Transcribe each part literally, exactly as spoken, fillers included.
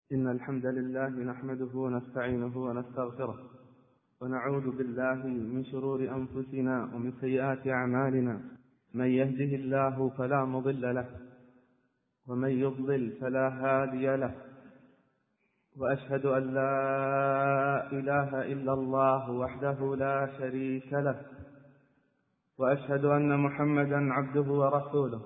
إن الحمد لله نحمده ونستعينه ونستغفره ونعوذ بالله من شرور أنفسنا ومن سيئات أعمالنا. من يهده الله فلا مضل له ومن يضلل فلا هادي له، وأشهد أن لا إله إلا الله وحده لا شريك له، وأشهد أن محمدا عبده ورسوله.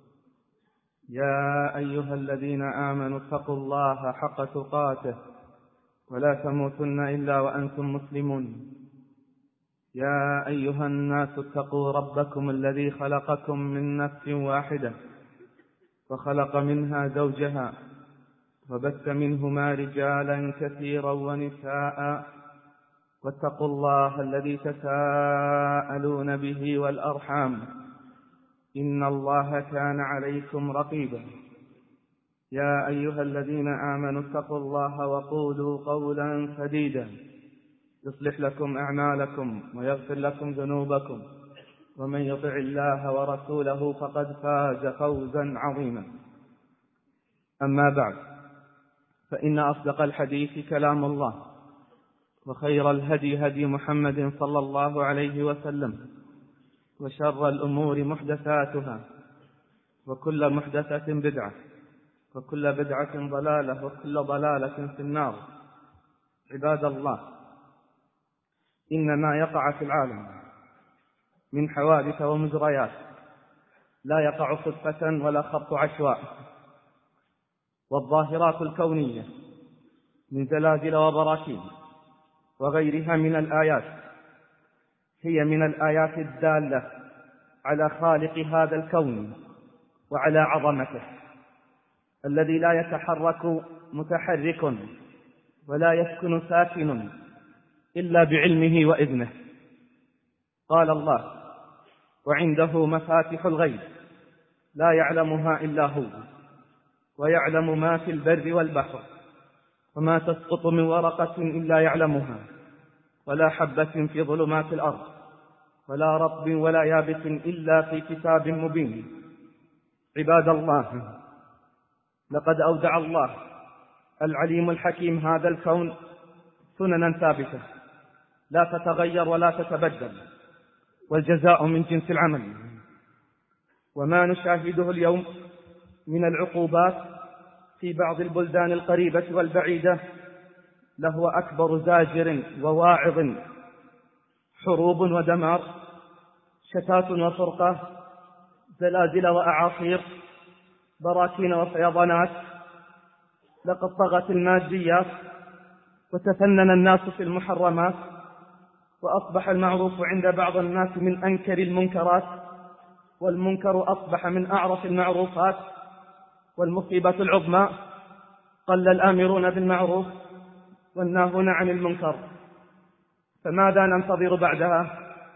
يا أيها الذين آمنوا اتقوا الله حق تقاته ولا تموتن إلا وأنتم مسلمون. يا أيها الناس اتقوا ربكم الذي خلقكم من نفس واحدة وخلق منها زوجها وبث منهما رجالا كثيرا ونساء، واتقوا الله الذي تساءلون به والأرحام، إن الله كان عليكم رقيبا. يا أيها الذين آمنوا اتقوا الله وقولوا قولا سديدا يصلح لكم أعمالكم ويغفر لكم ذنوبكم، ومن يطع الله ورسوله فقد فاز فوزا عظيما. أما بعد، فإن أصدق الحديث كلام الله، وخير الهدي هدي محمد صلى الله عليه وسلم، وشر الأمور محدثاتها، وكل محدثة بدعة، وكل بدعة ضلالة، وكل ضلالة في النار. عباد الله، إن ما يقع في العالم من حوادث ومجريات لا يقع صدفة ولا خط عشواء، والظاهرات الكونية من زلازل وبراكين وغيرها من الآيات هي من الآيات الدالة على خالق هذا الكون وعلى عظمته، الذي لا يتحرك متحرك ولا يسكن ساكن إلا بعلمه وإذنه. قال الله: وعنده مفاتح الغيب لا يعلمها إلا هو، ويعلم ما في البر والبحر، وما تسقط من ورقة إلا يعلمها، ولا حبة في ظلمات الأرض، ولا رطب ولا يابس إلا في كتاب مبين. عباد الله، لقد أودع الله العليم الحكيم هذا الكون سننا ثابتة لا تتغير ولا تتبدل، والجزاء من جنس العمل. وما نشاهده اليوم من العقوبات في بعض البلدان القريبة والبعيدة لهو أكبر زاجر وواعظ. حروب ودمار، شتات وفرقة، زلازل وأعاصير، براكين وفيضانات. لقد طغت الماديات وتفنن الناس في المحرمات، وأصبح المعروف عند بعض الناس من أنكر المنكرات، والمنكر أصبح من أعرف المعروفات. والمصيبة العظمى قل الآمرون بالمعروف والناهون عن المنكر، فماذا ننتظر بعدها؟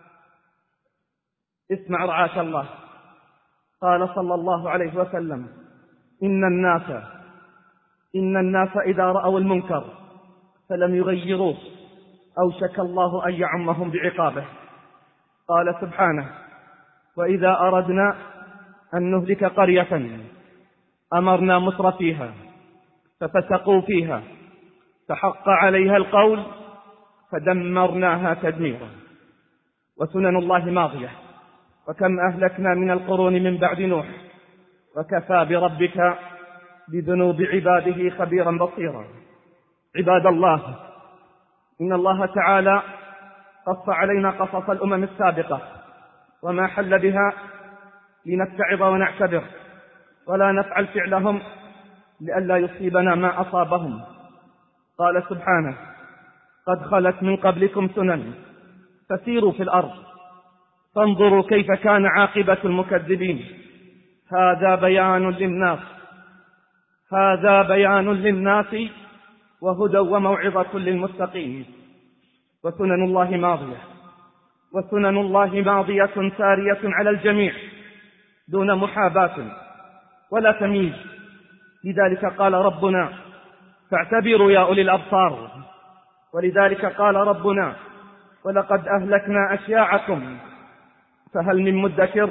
اسمع رعاك الله. قال صلى الله عليه وسلم: إن الناس إن الناس إذا رأوا المنكر فلم يغيروه أوشك الله أن يعمهم بعقابه. قال سبحانه: وإذا أردنا أن نهلك قرية أمرنا مترفيها ففسقوا فيها فحق عليها القول فدمرناها تدميرا. وسنن الله ماضية، وكم أهلكنا من القرون من بعد نوح، وكفى بربك بذنوب عباده خبيرا بصيرا. عباد الله، إن الله تعالى قص علينا قصص الأمم السابقة وما حل بها لنتعظ ونعتبر، ولا نفعل فعلهم لئلا يصيبنا ما أصابهم. قال سبحانه: قد خلت من قبلكم سنن فسيروا في الأرض فانظروا كيف كان عاقبة المكذبين. هذا بيان للناس هذا بيان للناس وهدى وموعظة للمتقين. وسنن الله ماضية وسنن الله ماضية سارية على الجميع دون محاباة ولا تمييز. لذلك قال ربنا: فاعتبروا يا أولي الأبصار. ولذلك قال ربنا: ولقد أهلكنا أشياعكم فهل من مدكر.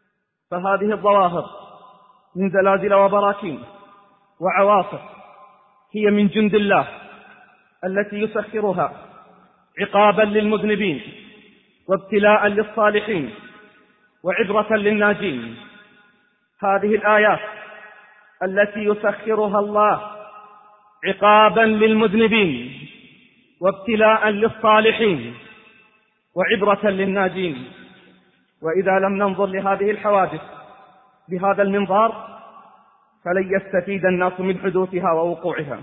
فهذه الظواهر من زلازل وبراكين وعواصف هي من جند الله التي يسخرها عقابا للمذنبين وابتلاء للصالحين وعبرة للناجين. هذه الآيات التي يسخرها الله عقابا للمذنبين وابتلاء للصالحين وعبرة للناجين. وإذا لم ننظر لهذه الحوادث بهذا المنظار فلن يستفيد الناس من حدوثها ووقوعها.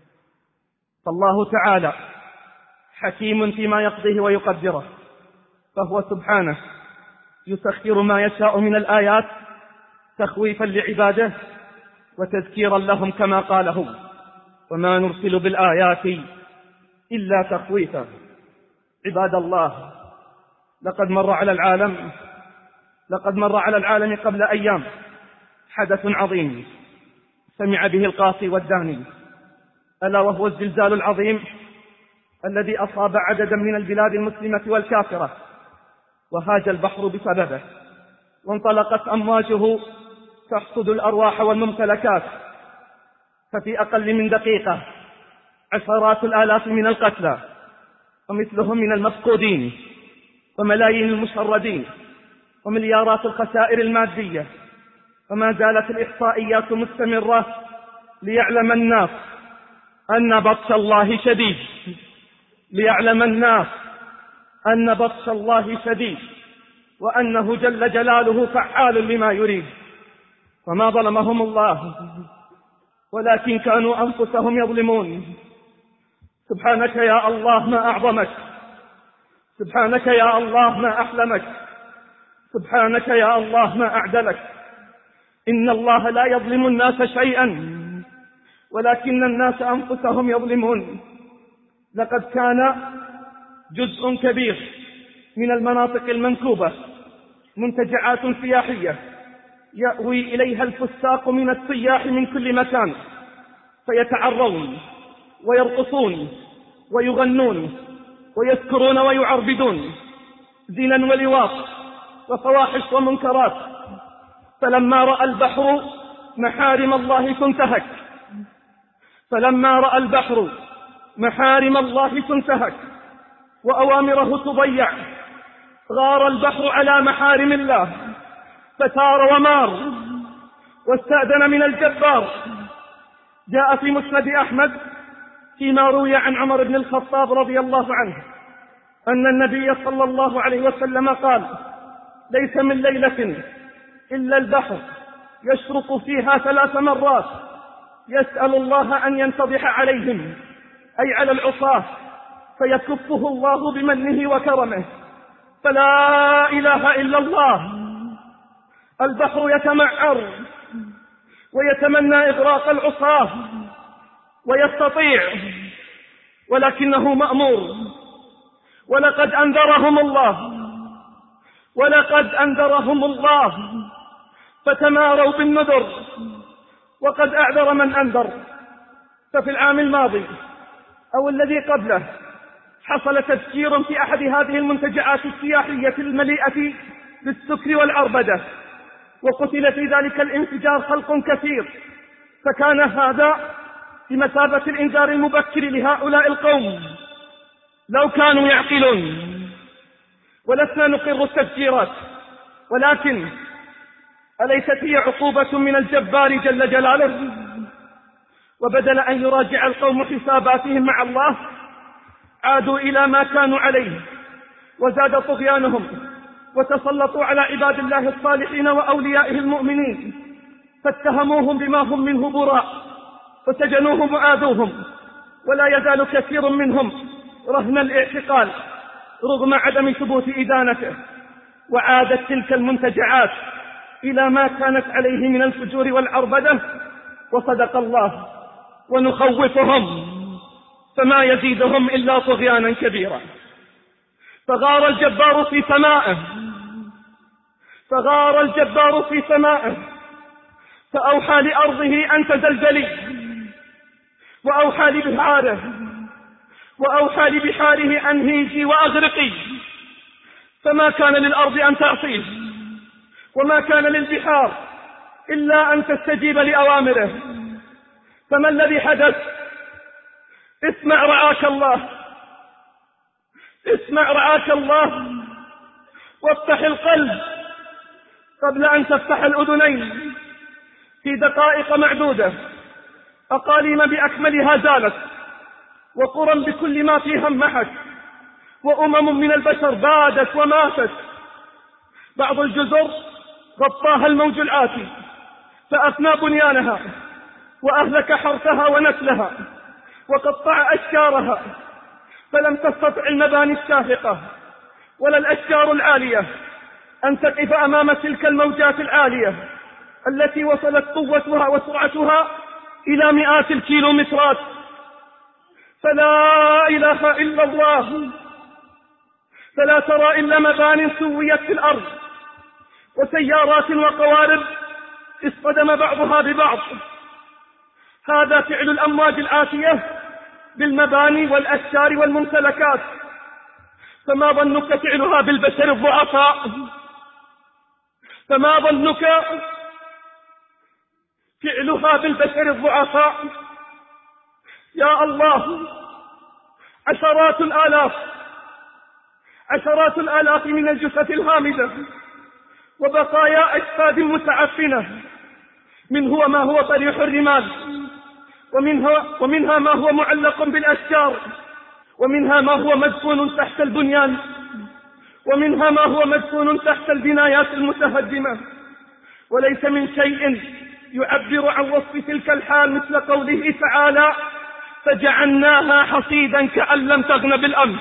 فالله تعالى حكيم فيما يقضيه ويقدره، فهو سبحانه يسخر ما يشاء من الآيات تخويفا لعباده وتذكيرا لهم، كما قاله: وما نرسل بالآيات إلا تخويفا. عباد الله، لقد مر على العالم لقد مر على العالم قبل أيام حدث عظيم سمع به القاصي والداني، ألا وهو الزلزال العظيم الذي أصاب عددا من البلاد المسلمة والكافرة، وهاج البحر بسببه، وانطلقت أمواجه تحصد الأرواح والممتلكات، ففي أقل من دقيقة عشرات الآلاف من القتلى ومثلهم من المفقودين، وملايين المشردين، ومليارات الخسائر المادية. وما زالت الإحصائيات مستمرة ليعلم الناس أن بطش الله شديد ليعلم الناس أن بطش الله شديد وأنه جل جلاله فعال لما يريد. وما ظلمهم الله ولكن كانوا أنفسهم يظلمون. سبحانك يا الله ما أعظمك، سبحانك يا الله ما أحلمك، سبحانك يا الله ما أعدلك. إن الله لا يظلم الناس شيئا ولكن الناس أنفسهم يظلمون. لقد كان جزء كبير من المناطق المنكوبة منتجعات سياحية يأوي إليها الفساق من السياح من كل مكان، فيتعرون ويرقصون ويغنون ويسكرون ويعربدون زنا ولواط وفواحش ومنكرات. فلما رأى البحر محارم الله تنتهك فلما رأى البحر محارم الله تنتهك وأوامره تضيع، غار البحر على محارم الله فتار ومار واستأذن من الجبار. جاء في مسند أحمد فيما روي عن عمر بن الخطاب رضي الله عنه أن النبي صلى الله عليه وسلم قال: ليس من ليلة إلا البحر يشرق فيها ثلاث مرات يسأل الله أن ينتضح عليهم، أي على العصاة، فيكفه الله بمنه وكرمه. فلا إله إلا الله. البحر يتمعر ويتمنى إغراق العصاة ويستطيع، ولكنه مأمور. ولقد أنذرهم الله ولقد أنذرهم الله فتماروا بالنذر، وقد أعذر من أنذر. ففي العام الماضي أو الذي قبله حصل تفجير في أحد هذه المنتجعات السياحية المليئة بالسكر والعربدة، وقتل في ذلك الانفجار خلق كثير. فكان هذا بمثابة الإنذار المبكر لهؤلاء القوم لو كانوا يعقلون. ولسنا نقر التفجيرات، ولكن أليست هي عقوبة من الجبار جل جلاله؟ وبدل أن يراجع القوم حساباتهم مع الله عادوا إلى ما كانوا عليه وزاد طغيانهم، وتسلطوا على عباد الله الصالحين وأوليائه المؤمنين، فاتهموهم بما هم منه براء، وسجنوهم وآذوهم. ولا يزال كثير منهم رهن الاعتقال رغم عدم ثبوت إدانته. وعادت تلك المنتجعات إلى ما كانت عليه من الفجور والعربدة. وصدق الله: ونخوفهم فما يزيدهم إلا طغيانا كبيرا. فغار الجبار في سمائه فغار الجبار في سمائه فأوحى لأرضه أن تزلزلي، وأوحى لبحاره وأوحى لبحاره أن هيجي وأغرقي. فما كان للأرض أن تعصيه، وما كان للبحار إلا أن تستجيب لأوامره. فما الذي حدث؟ اسمع رعاك الله، اسمع رعاك الله، وافتح القلب قبل أن تفتح الأذنين. في دقائق معدودة أقاليم بأكملها زالت، وقرى بكل ما فيها انمحت، وأمم من البشر بادت وماتت. بعض الجزر غطاها الموج العاتي فأفنى بنيانها، وأهلك حرثها ونسلها، وقطع أشجارها، فلم تستطع المباني الشاهقة ولا الأشجار العالية أن تقف أمام تلك الموجات العالية التي وصلت قوتها وسرعتها إلى مئات الكيلومترات. فلا إله إلا الله، فلا ترى إلا مبان سويت في الأرض، وسيارات وقوارب اصطدم بعضها ببعض. هذا فعل الأمواج الآتية بالمباني والأشجار والممتلكات، فما ظنك فعلها بالبشر الضعفاء؟ فما ظنك فعلها بالبشر الضعفاء؟ يا الله، عشرات الآلاف عشرات الآلاف من الجثث الهامدة وبقايا أجساد متعفنة، من هو ما هو طريح الرمال، ومنها, ومنها ما هو معلق بالأشجار، ومنها ما هو مدفون تحت البنيان، ومنها ما هو مدفون تحت البنايات المتهدمة. وليس من شيء يعبر عن وصف تلك الحال مثل قوله تعالى: فجعلناها حصيدا كأن لم تغن بالأمس.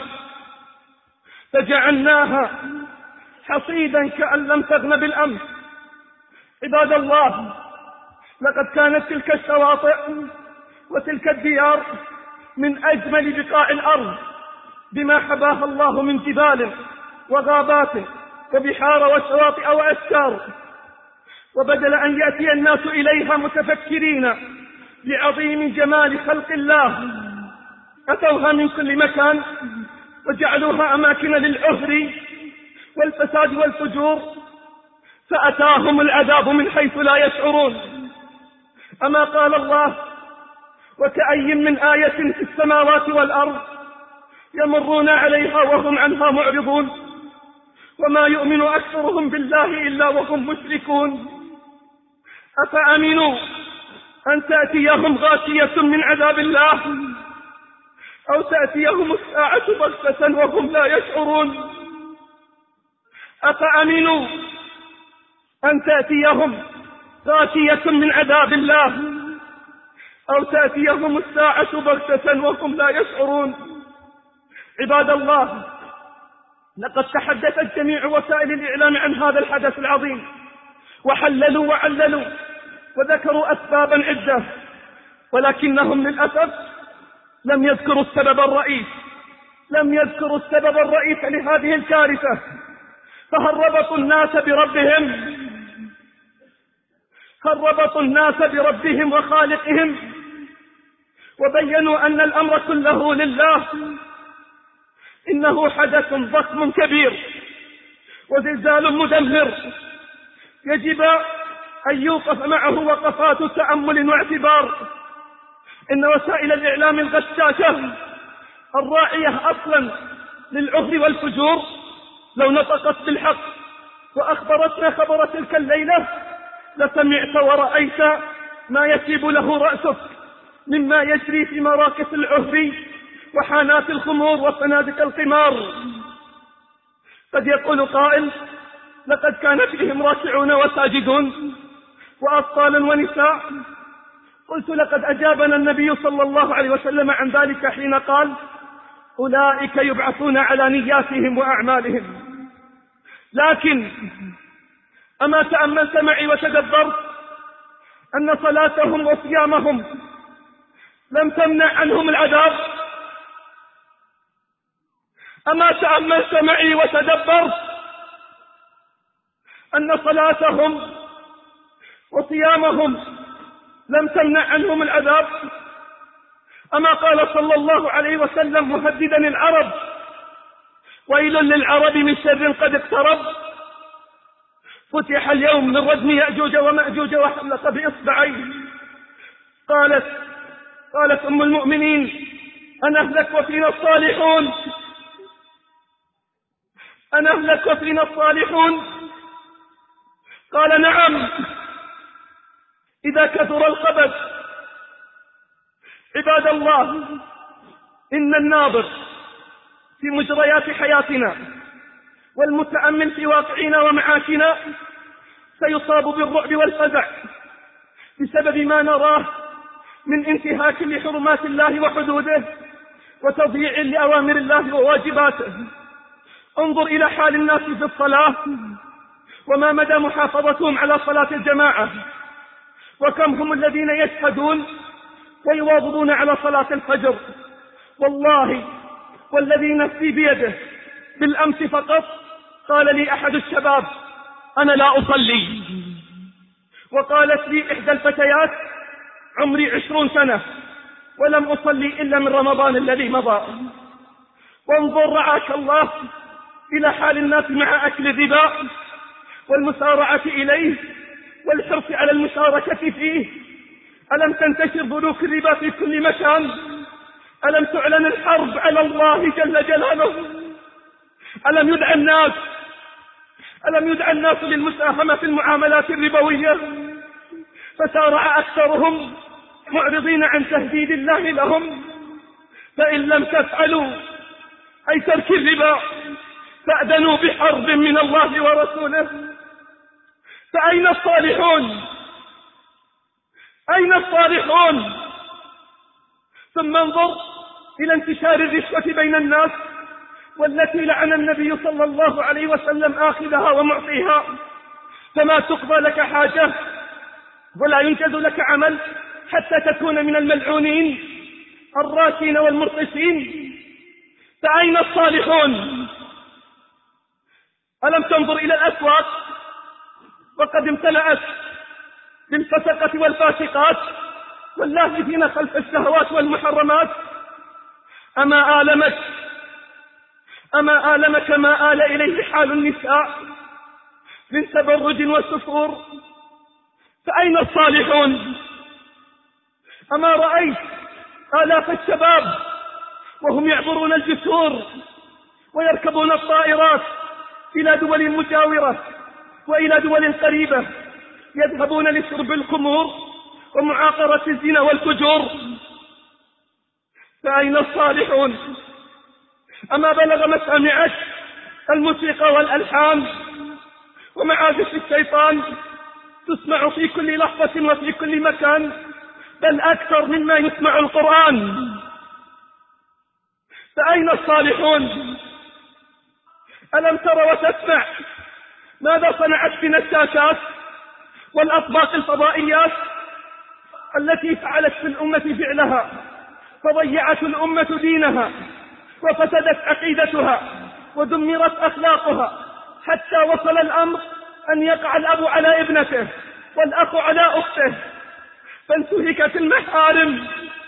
فجعلناها حصيدا كأن لم تغن بالأمس. عباد الله، لقد كانت تلك الشواطئ وتلك الديار من أجمل بقاع الأرض بما حباها الله من جبال وغابات وبحار وشواطئ وأشجار، وبدل أن يأتي الناس إليها متفكرين بعظيم جمال خلق الله، أتوها من كل مكان وجعلوها أماكن للعهر والفساد والفجور، فأتاهم العذاب من حيث لا يشعرون. أما قال الله: وكأي من آية في السماوات والأرض يمرون عليها وهم عنها معرضون، وما يؤمن أكثرهم بالله إلا وهم مشركون. أفأمنوا أن تأتيهم غاشية من عذاب الله، أو تأتيهم الساعة بغتة وهم لا يشعرون؟ أفأمنوا أن تأتيهم غاشية من عذاب الله، أو تأتيهم الساعة بغتة وهم لا يشعرون؟ عباد الله، لقد تحدثت جميع وسائل الإعلام عن هذا الحدث العظيم، وحللوا وعللوا وذكروا أسبابا عدة، ولكنهم للأسف لم يذكروا السبب الرئيس لم يذكروا السبب الرئيس لهذه الكارثة. فهل ربطوا الناس بربهم هل ربطوا الناس بربهم وخالقهم، وبينوا أن الأمر كله لله. إنه حدث ضخم كبير وزلزال مدمر، يجب أن يوقف معه وقفات تأمل واعتبار. إن وسائل الإعلام الغشاشة الراعية أصلا للعهر والفجور لو نطقت بالحق وأخبرتنا خبر تلك الليلة لسمعت ورأيت ما يشيب له رأسك مما يجري في مراكز العهر وحانات الخمور وفنادق القمار. قد يقول قائل: لقد كان فيهم راكعون وساجدون وأطفال ونساء. قلت: لقد أجابنا النبي صلى الله عليه وسلم عن ذلك حين قال: أولئك يبعثون على نياتهم وأعمالهم. لكن أما تأملت معي وتدبرت أن صلاتهم وصيامهم لم تمنع عنهم العذاب؟ أما تأملت معي وتدبرت أن صلاتهم وصيامهم لم تمنع عنهم العذاب؟ أما قال صلى الله عليه وسلم مهددا العرب: ويل للعرب من شر قد اقترب، فتح اليوم من ردم يأجوج ومأجوج وحلق بإصبعيه. قالت قالت أم المؤمنين أن أهلك وفينا الصالحون أن أهلك وفينا الصالحون؟ قال نعم، إذا كثر الخبث. عباد الله، إن الناظر في مجريات حياتنا والمتأمل في واقعنا ومعاشنا سيصاب بالرعب والفزع بسبب ما نراه من انتهاك لحرمات الله وحدوده وتضييع لأوامر الله وواجباته. انظر إلى حال الناس في الصلاة وما مدى محافظتهم على صلاة الجماعة، وكم هم الذين يشهدون ويواظبون على صلاة الفجر. والله والذي نفسي بيده، بالأمس فقط قال لي أحد الشباب: أنا لا أصلي. وقالت لي إحدى الفتيات: عمري عشرون سنة ولم أصلي إلا من رمضان الذي مضى. وانظر رعاك الله إلى حال الناس مع أكل الربا والمسارعة إليه والحرص على المشاركة فيه. ألم تنتشر بنوك الربا في كل مكان؟ ألم تعلن الحرب على الله جل جلاله؟ ألم يدعى الناس ألم يدعى الناس للمساهمة في المعاملات الربوية؟ فسارع أكثرهم معرضين عن تهديد الله لهم. فإن لم تفعلوا أي ترك الربا فأذنوا بحرب من الله ورسوله. فأين الصالحون؟ أين الصالحون؟ ثم انظر إلى انتشار الرشوة بين الناس، والتي لعن النبي صلى الله عليه وسلم آخذها ومعطيها. فما تقضى لك حاجة ولا ينجز لك عمل حتى تكون من الملعونين الراشين والمرقصين. فأين الصالحون؟ ألم تنظر إلى الأسواق وقد امتلأت بالفسقة والفاسقات واللاهثين خلف الشهوات والمحرمات؟ أما آلمك أما آلمك ما آل إليه حال النساء من تبرج وسفور؟ فأين الصالحون؟ أما رأيت آلاف الشباب وهم يعبرون الجسور ويركبون الطائرات إلى دول مجاورة وإلى دول قريبة، يذهبون لشرب الخمور ومعاقرة الزنا والفجور؟ فأين الصالحون؟ أما بلغ مسامعك الموسيقى والألحان ومعازف الشيطان تسمع في كل لحظة وفي كل مكان، بل أكثر مما يسمع القرآن؟ فأين الصالحون؟ ألم تر وتسمع ماذا صنعت بنا الشاشات والأطباق الفضائيات التي فعلت في الأمة فعلها، فضيعت الأمة دينها وفسدت عقيدتها ودمرت أخلاقها، حتى وصل الأمر أن يقع الأب على ابنته والأخ على أخته، فانتهكت المحارم.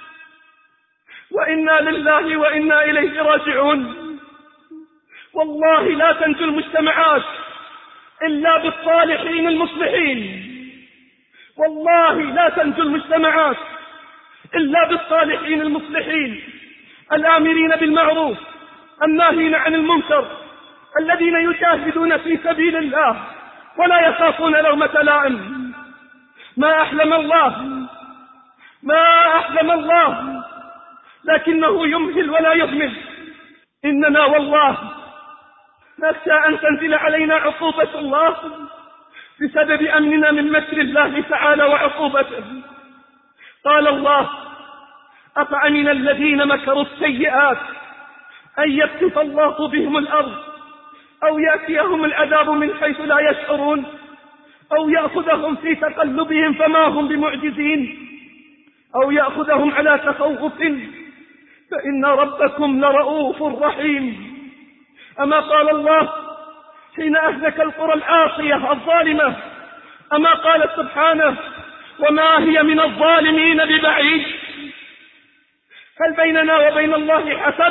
وإنا لله وإنا إليه راجعون. والله لا تنجو المجتمعات إلا بالصالحين المصلحين. والله لا تنجو المجتمعات إلا بالصالحين المصلحين الآمرين بالمعروف الناهين عن المنكر، الذين يجاهدون في سبيل الله ولا يخافون لومة لائم. ما أحلم الله ما أحلم الله لكنه يمهل ولا يهمل. إننا والله نخشى أن تنزل علينا عقوبة الله بسبب أمننا من مكر الله تعالى وعقوبته. قال الله: أفأمن الذين مكروا السيئات أن يكسف الله بهم الأرض أو يأتيهم العذاب من حيث لا يشعرون أو يأخذهم في تقلبهم فما هم بمعجزين أو يأخذهم على تخوف فإن ربكم لرؤوف رحيم. أما قال الله حين أهلك القرى العاصية الظالمة، أما قال سبحانه: وما هي من الظالمين ببعيد. هل بيننا وبين الله حسب؟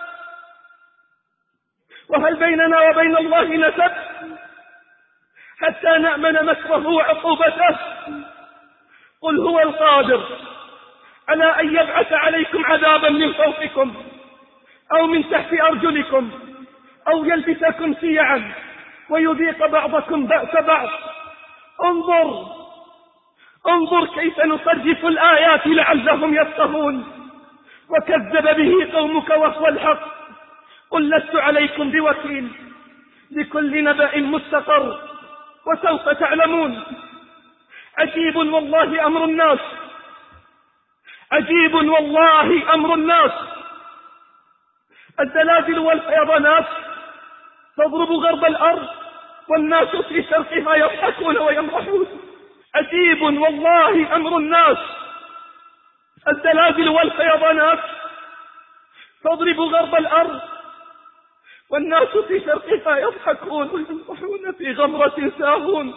وهل بيننا وبين الله نسب حتى نأمن مكره وعقوبته؟ قل هو القادر على أن يبعث عليكم عذابا من فوقكم أو من تحت أرجلكم أو يلبسكم شيعا ويذيق بعضكم بأس بعض. انظر انظر كيف نصرف الآيات لعلهم يفقهون. وكذب به قومك وهو الحق. قل لست عليكم بوكيل، لكل نبأ مستقر وسوف تعلمون. عجيب والله أمر الناس، عجيب والله أمر الناس. الزلازل والفيضانات تضرب غرب الأرض والناس في شرقها يضحكون ويمرحون. عجيب والله أمر الناس. الزلازل والفيضانات تضرب غرب الأرض والناس في شرقها يضحكون ويمرحون في غمرة ساهون.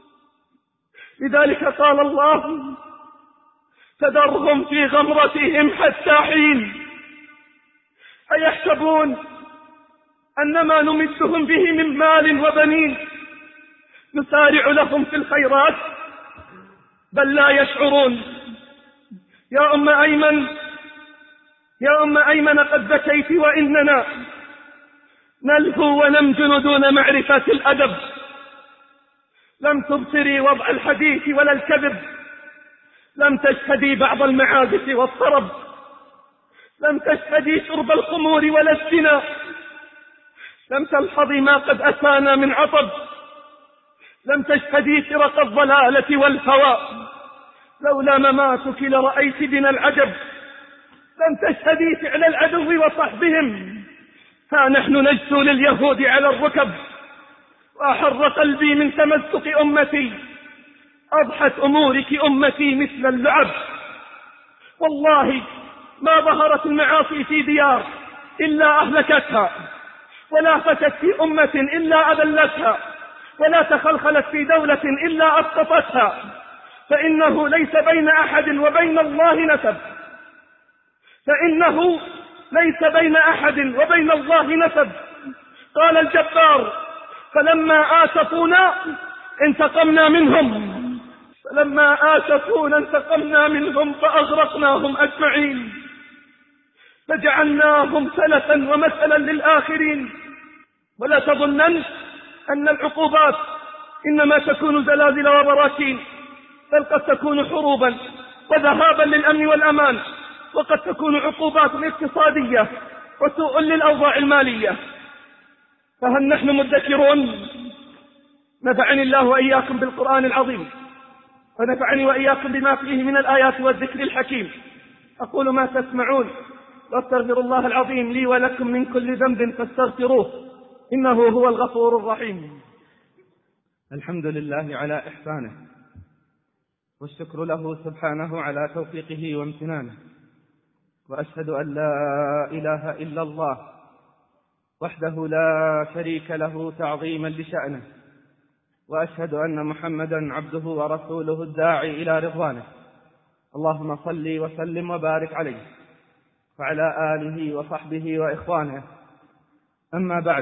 لذلك قال الله: فذرهم في غمرتهم حتى حين. أيحسبون أن ما نمدهم به من مال وبنين نسارع لهم في الخيرات؟ بل لا يشعرون. يا أم أيمن يا أم أيمن قد بكيت وإننا نلهو ونمجن دون معرفة الأدب. لم تبصري وضع الحديث ولا الكذب، لم تشهدي بعض المعازف والطرب، لم تشهدي شرب الخمور ولا الزنا، لم تلحظي ما قد أتانا من عطب، لم تشهدي فرق الضلالة والهوى. لولا مماتك لرأيت بنا العجب. لم تشهدي فعل العدو وصحبهم، فنحن نجثو لليهود على الركب. وأحر قلبي من تمسك أمتي، أضحت أمورك أمتي مثل اللعب. والله ما ظهرت المعاصي في ديار إلا أهلكتها، ولا فتت في أمة إلا أذلتها، ولا تخلخلت في دولة إلا أسقطتها. فإنه ليس بين أحد وبين الله نسب، فإنه ليس بين أحد وبين الله نسب. قال الجبار: فلما آسفونا انتقمنا منهم فلما آسفونا انتقمنا منهم فأغرقناهم أجمعين، فجعلناهم سلفا ومثلا للآخرين. ولا تظنن أن العقوبات إنما تكون زلازل وبراكين، بل قد تكون حروبا وذهابا للأمن والأمان، وقد تكون عقوبات اقتصادية وسوء للأوضاع المالية. فهل نحن مدكرون؟ نفعني الله وإياكم بالقرآن العظيم، ونفعني وإياكم بما فيه من الآيات والذكر الحكيم. أقول ما تسمعون، واستغفر الله العظيم لي ولكم من كل ذنب فاستغفروه إنه هو الغفور الرحيم. الحمد لله على إحسانه، والشكر له سبحانه على توفيقه وامتنانه. وأشهد أن لا إله إلا الله وحده لا شريك له تعظيما لشأنه، وأشهد أن محمدا عبده ورسوله الداعي إلى رضوانه. اللهم صل وسلم وبارك عليه وعلى آله وصحبه وإخوانه. أما بعد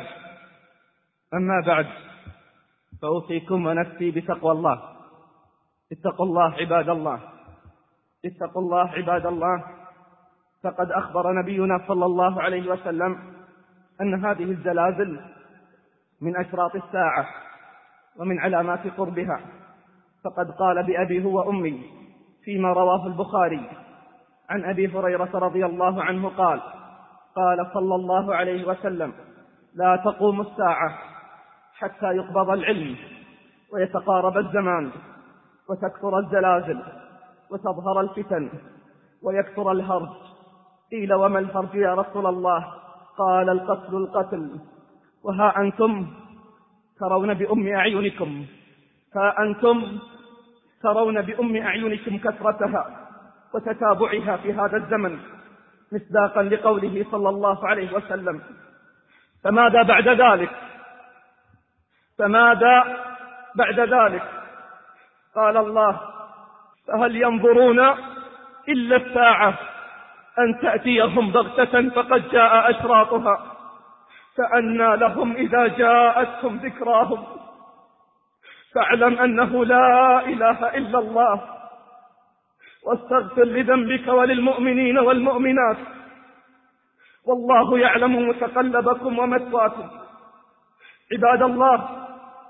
أما بعد فأوصيكم ونفسي بتقوى الله. اتقوا الله عباد الله، اتقوا الله عباد الله. فقد أخبر نبينا صلى الله عليه وسلم أن هذه الزلازل من أشراط الساعة ومن علامات قربها. فقد قال بأبي هو أمي فيما رواه البخاري عن أبي هريرة رضي الله عنه قال: قال صلى الله عليه وسلم: لا تقوم الساعة حتى يقبض العلم ويتقارب الزمان وتكثر الزلازل وتظهر الفتن ويكثر الهرج. قيل: وما الهرج يا رسول الله؟ قال: القتل القتل. وها أنتم ترون بأم أعينكم ها أنتم ترون بأم أعينكم كثرتها وتتابعها في هذا الزمن، مصداقا لقوله صلى الله عليه وسلم: فماذا بعد ذلك؟ فماذا بعد ذلك؟ قال الله: فهل ينظرون إلا الساعة أن تأتيهم بغتة فقد جاء أشراطها، فأنى لهم إذا جاءتهم ذكراهم. فاعلم أنه لا إله إلا الله، واستغفر لذنبك وللمؤمنين والمؤمنات، والله يعلم متقلبكم ومثواكم. عباد الله،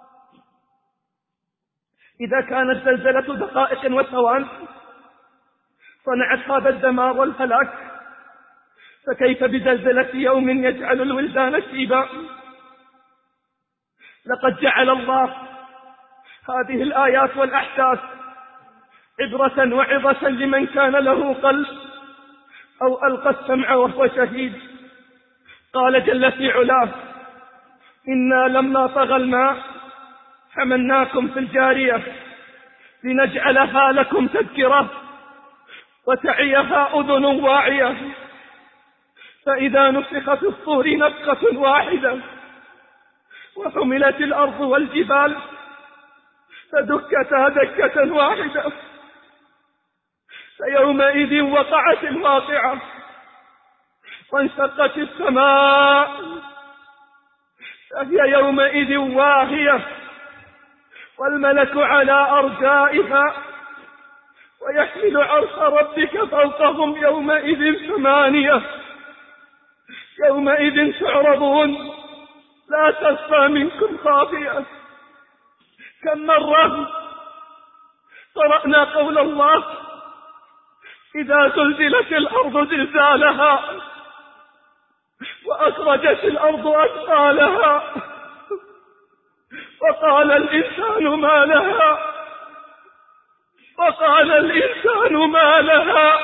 إذا كانت زلزلة دقائق وثوان صنعت هذا الدمار والهلاك، فكيف بزلزلة يوم يجعل الولدان شيبا؟ لقد جعل الله هذه الآيات والأحداث عبرة وعظة لمن كان له قلب أو ألقى السمع وهو شهيد. قال جل في علاه: إنا لما طغى الماء حملناكم في الجارية لنجعلها لكم تذكرة وتعيها أذن واعية، فإذا نفخ في الصور نفخة واحدة وحملت الأرض والجبال فدكتا دكة واحدة، فيومئذ وقعت الواقعة وانشقت السماء فهي يومئذ واهية والملك على أرجائها ويحمل عرش ربك فوقهم يومئذ ثمانية. يومئذ تعرضون لا تخفى منكم خافية. كم مرة قرأنا قول الله: إذا زلزلت الأرض زلزالها وأخرجت الأرض أثقالها وقال الإنسان ما لها وقال الإنسان ما لها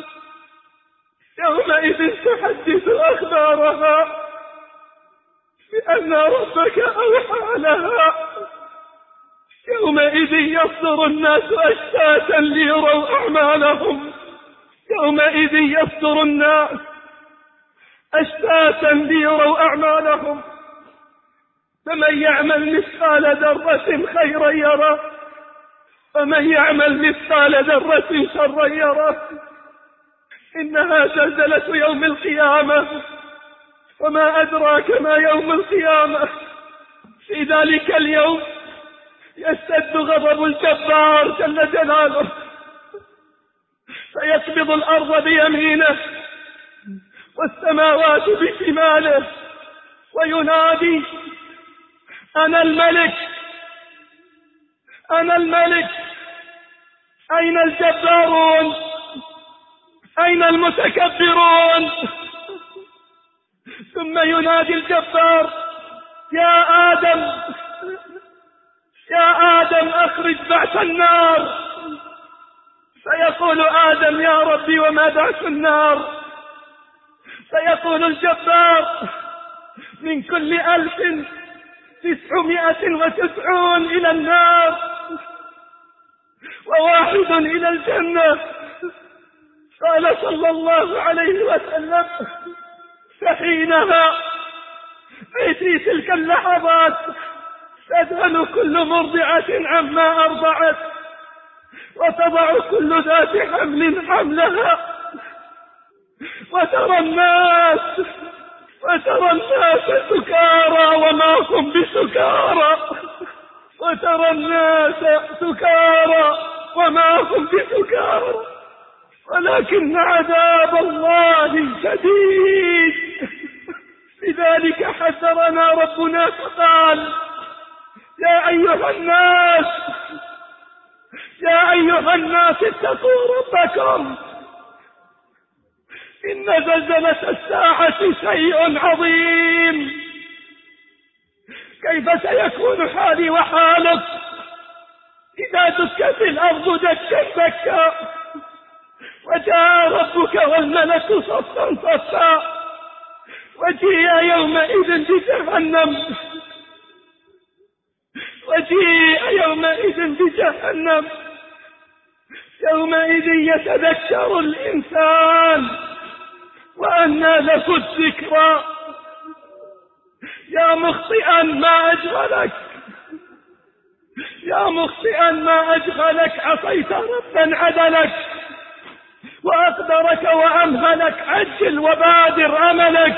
يومئذ تحدث أخبارها بأن ربك أوحى لها. يومئذ يصدر الناس أشتاتا ليروا أعمالهم يومئذ يصدر الناس أشتاتا ليروا أعمالهم، فمن يعمل مثقال ذرة خيرا يره ومن يعمل مثقال ذرة شرا يره. إنها زلزلة يوم القيامة، وما أدراك ما يوم القيامة. في ذلك اليوم يشتد غضب الجبار جل جلاله فيقبض الأرض بيمينه والسماوات بشماله وينادي: أنا الملك أنا الملك، أين الجبارون؟ أين المتكبرون؟ ثم ينادي الجبار: يا آدم يا آدم أخرج بعث النار. فيقول آدم: يا ربي وما بعث النار؟ فيقول الجبار: من كل ألف تسعمائة وتسعون إلى النار وواحد إلى الجنة. قال صلى الله عليه وسلم: فحينها أي في تلك اللحظات تذهل كل مرضعة عما أرضعت وتضع كل ذات حمل حملها، وترى الناس وترى الناس سكارى وما هم بسكارى وترى الناس سكارى وما هم بسكارى ولكن عذاب الله شديد. لذلك حذرنا ربنا فقال: يا أيها الناس يا أيها الناس اتقوا ربكم إن زلزلة الساعة شيء عظيم. كيف سيكون حالي وحالك إذا دكت الأرض دكا دكا وجاء ربك والملك صفا صفا وجيء يومئذ بجهنم وجيء يومئذ بجهنم يومئذ يتذكر الإنسان وأنى له الذكرى. يا مخطئا ما أجهلك يا مخطئا ما أجهلك عصيت ربا عدلك وأقدرك وأمهلك. عجل وبادر أملك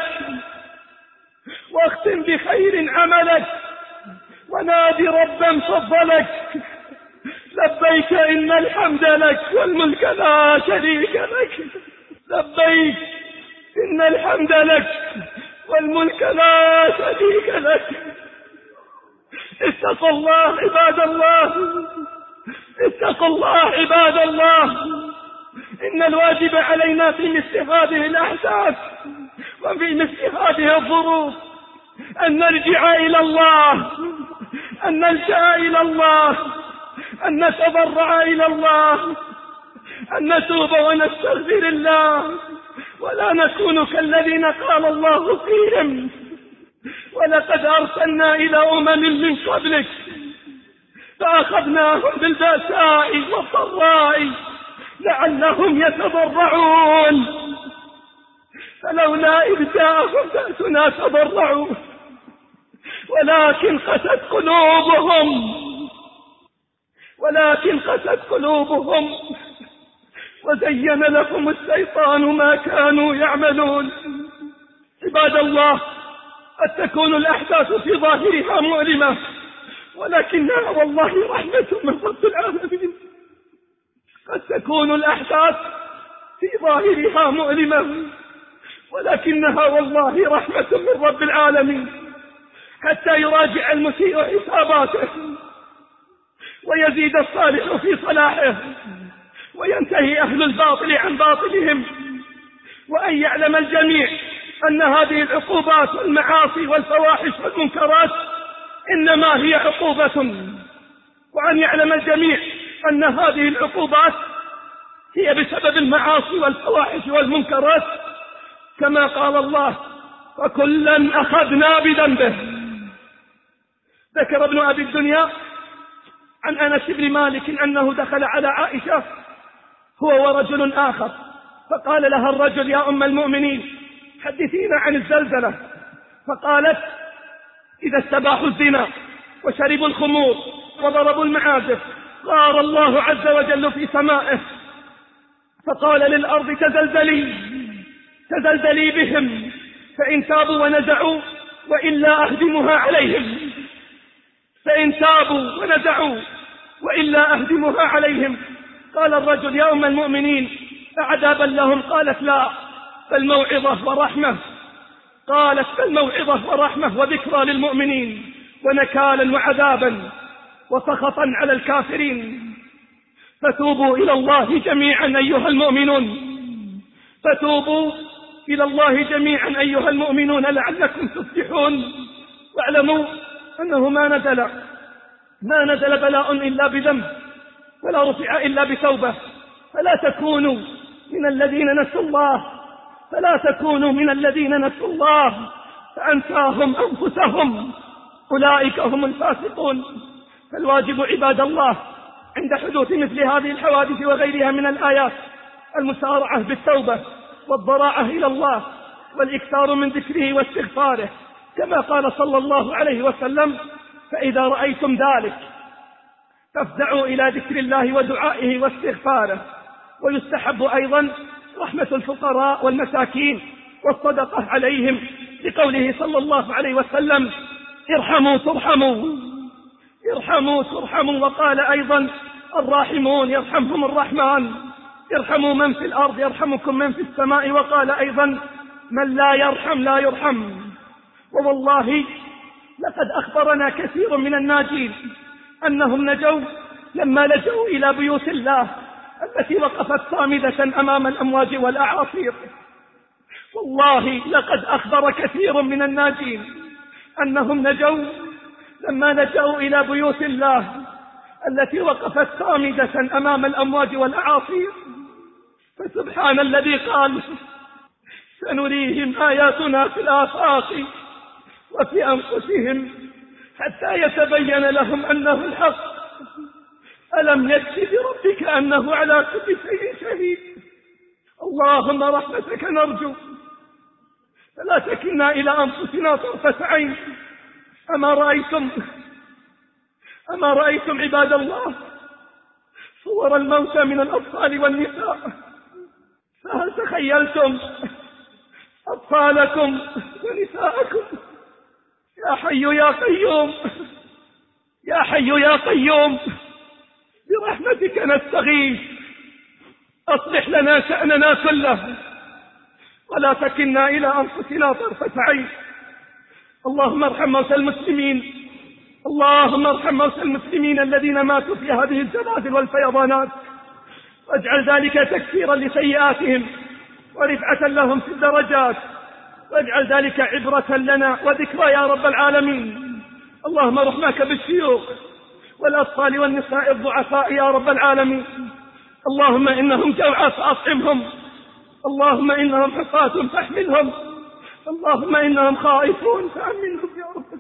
واختم بخير عملك ونادي ربا فضلك. لبيك إن الحمد لك والملك لا شريك لك. لبيك إن الحمد لك والملك لا شريك لك. اتقوا الله عباد الله، اتقوا الله عباد الله. إن الواجب علينا في مثل هذه الأحداث وفي مثل هذه الظروف أن نرجع إلى الله، أن نلجأ إلى الله، أن نتضرع إلى الله، أن نتوب ونستغفر الله، ولا نكون كالذين قال الله فيهم: ولقد أرسلنا إلى أمم من قبلك فأخذناهم بالبأساء والضراء لعلهم يتضرعون، فلولا إذ جاءهم بأسنا تضرعوا ولكن قست قلوبهم ولكن قست قلوبهم وزين لهم الشيطان ما كانوا يعملون. عباد الله، قد تكون الأحداث في ظاهرها مؤلمة، ولكنها والله رحمة من رب العالمين. قد تكون الأحداث في ظاهرها مؤلمة، ولكنها والله رحمة من رب العالمين، حتى يراجع المسيء حساباته ويزيد الصالح في صلاحه، وينتهي أهل الباطل عن باطلهم، وأن يعلم الجميع أن هذه العقوبات والمعاصي والفواحش والمنكرات إنما هي عقوبة، وأن يعلم الجميع أن هذه العقوبات هي بسبب المعاصي والفواحش والمنكرات، كما قال الله: فكلا أخذنا بذنبه. ذكر ابن أبي الدنيا عن أنس بن مالك أنه دخل على عائشة هو ورجل آخر، فقال لها الرجل: يا أم المؤمنين حدثينا عن الزلزلة. فقالت: إذا استباحوا الزنا وشربوا الخمور وضربوا المعازف غار الله عز وجل في سمائه، فقال للأرض: تزلزلي تزلزلي بهم، فإن تابوا ونزعوا وإلا أهدمها عليهم، فإن تابوا ونزعوا وإلا أهدمها عليهم. قال الرجل: يا أم المؤمنين أعذابا لهم؟ قالت: لا، فالموعظة ورحمة. قالت: فالموعظة ورحمة وذكرى للمؤمنين ونكالا وعذابا وسخطا على الكافرين. فتوبوا إلى الله جميعا أيها المؤمنون، فتوبوا إلى الله جميعا أيها المؤمنون لعلكم تفلحون. واعلموا أنه ما نزل ما نزل بلاء إلا بذنب، ولا رفع إلا بتوبة. فلا تكونوا من الذين نسوا الله فلا تكونوا من الذين نسوا الله فأنساهم أنفسهم، أولئك هم الفاسقون. فالواجب عباد الله عند حدوث مثل هذه الحوادث وغيرها من الآيات المسارعة بالتوبة والضراعة إلى الله والإكثار من ذكره واستغفاره، كما قال صلى الله عليه وسلم: فإذا رأيتم ذلك فافزعوا إلى ذكر الله ودعائه واستغفاره. ويستحب أيضا رحمة الفقراء والمساكين والصدقة عليهم، لقوله صلى الله عليه وسلم: ارحموا ترحموا ارحموا ترحموا. وقال أيضا: الراحمون يرحمهم الرحمن، ارحموا من في الأرض يرحمكم من في السماء. وقال أيضا: من لا يرحم لا يرحم. ووالله لقد أخبرنا كثير من الناجين أنهم نجوا لما لجوا إلى بيوت الله التي وقفت صامدة أمام الأمواج والأعاصير. والله لقد أخبر كثير من الناجين أنهم نجوا لما لجوا إلى بيوت الله التي وقفت صامدة أمام الأمواج والأعاصير. فسبحان الذي قال: سنريهم آياتنا في الآفاق وفي أنفسهم حتى يتبين لهم أنه الحق. ألم يكفي بربك أنه على كل شيء شهيد. اللهم رحمتك نرجو، فلا تكلنا إلى أنفسنا طرفة عين. أما رأيتم أما رأيتم عباد الله صور الموتى من الأطفال والنساء؟ فهل تخيلتم أطفالكم ونساءكم؟ يا حي يا قيوم، يا حي يا قيوم، برحمتك نستغيث، أصلح لنا شأننا كله ولا تكلنا إلى أنفسنا طرفة عين. اللهم ارحم موتى المسلمين، اللهم ارحم موتى المسلمين الذين ماتوا في هذه الزلازل والفيضانات، واجعل ذلك تكفيرا لسيئاتهم ورفعة لهم في الدرجات، واجعل ذلك عبرة لنا وذكرى يا رب العالمين. اللهم رحمك بالشيوخ والأطفال والنساء الضعفاء يا رب العالمين. اللهم إنهم جوعى فأطعمهم، اللهم إنهم حصاة فاحملهم، اللهم إنهم خائفون فأمنهم يا رب.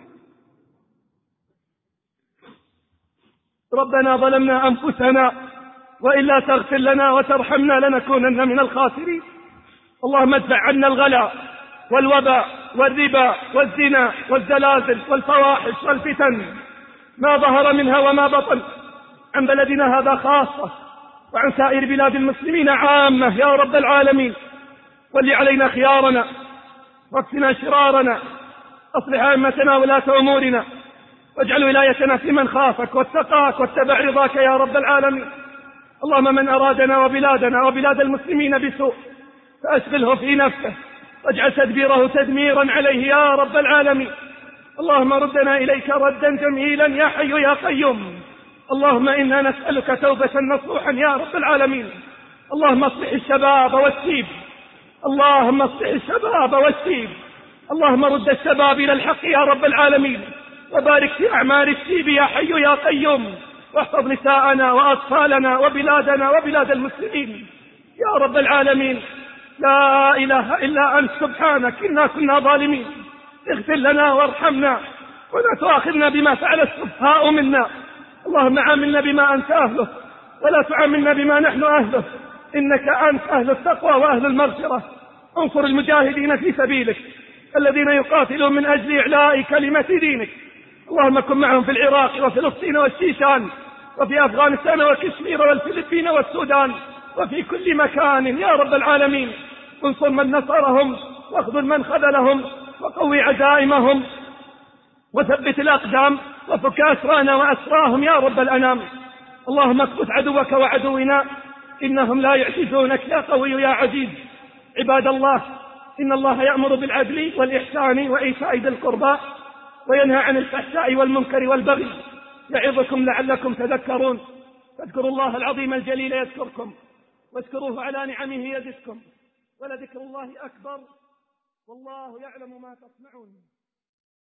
ربنا ظلمنا أنفسنا وإلا تغفر لنا وترحمنا لنكونن من الخاسرين. اللهم ادفع عنا الغلاء والوباء والربا والزنا والزلازل والفواحش والفتن ما ظهر منها وما بطن عن بلدنا هذا خاصة وعن سائر بلاد المسلمين عامة يا رب العالمين. ول علينا خيارنا واكفنا شرارنا، أصلح أئمتنا ولاة أمورنا، واجعل ولايتنا في من خافك واتقاك واتبع رضاك يا رب العالمين. اللهم من أرادنا وبلادنا وبلاد المسلمين بسوء فأشغله في نفسه واجعل تدبيره تدميرا عليه يا رب العالمين. اللهم ردنا إليك ردا جميلا يا حي يا قيوم. اللهم إنا نسألك توبة نصوحا يا رب العالمين. اللهم اصلح الشباب والشيب، اللهم اصلح الشباب والشيب، اللهم رد الشباب إلى الحق يا رب العالمين، وبارك في أعمال الشيب يا حي يا قيوم، واحفظ نساءنا وأطفالنا وبلادنا وبلاد المسلمين يا رب العالمين. لا إله إلا أنت سبحانك إنا كنا ظالمين، اغفر لنا وارحمنا ولا تؤاخذنا بما فعل السفهاء منا. اللهم عاملنا بما أنت أهله ولا تعاملنا بما نحن أهله، إنك أنت أهل التقوى وأهل المغفرة. انصر المجاهدين في سبيلك الذين يقاتلون من أجل إعلاء كلمة دينك. اللهم كن معهم في العراق وفلسطين والشيشان وفي أفغانستان وكشمير والفلبين والسودان وفي كل مكان يا رب العالمين. انصر من نصرهم واخذل من خذلهم وقوي عزائمهم وثبت الأقدام وفك أسرانا وأسراهم يا رب الأنام. اللهم اكبت عدوك وعدونا إنهم لا يعجزونك يا قوي يا عزيز. عباد الله، إن الله يأمر بالعدل والإحسان وإيتاء ذي القربى وينهى عن الفحشاء والمنكر والبغي يعظكم لعلكم تذكرون. فاذكروا الله العظيم الجليل يذكركم واشكروه على نعمه يزدكم، ولذكر الله أكبر والله يعلم ما تصنعون.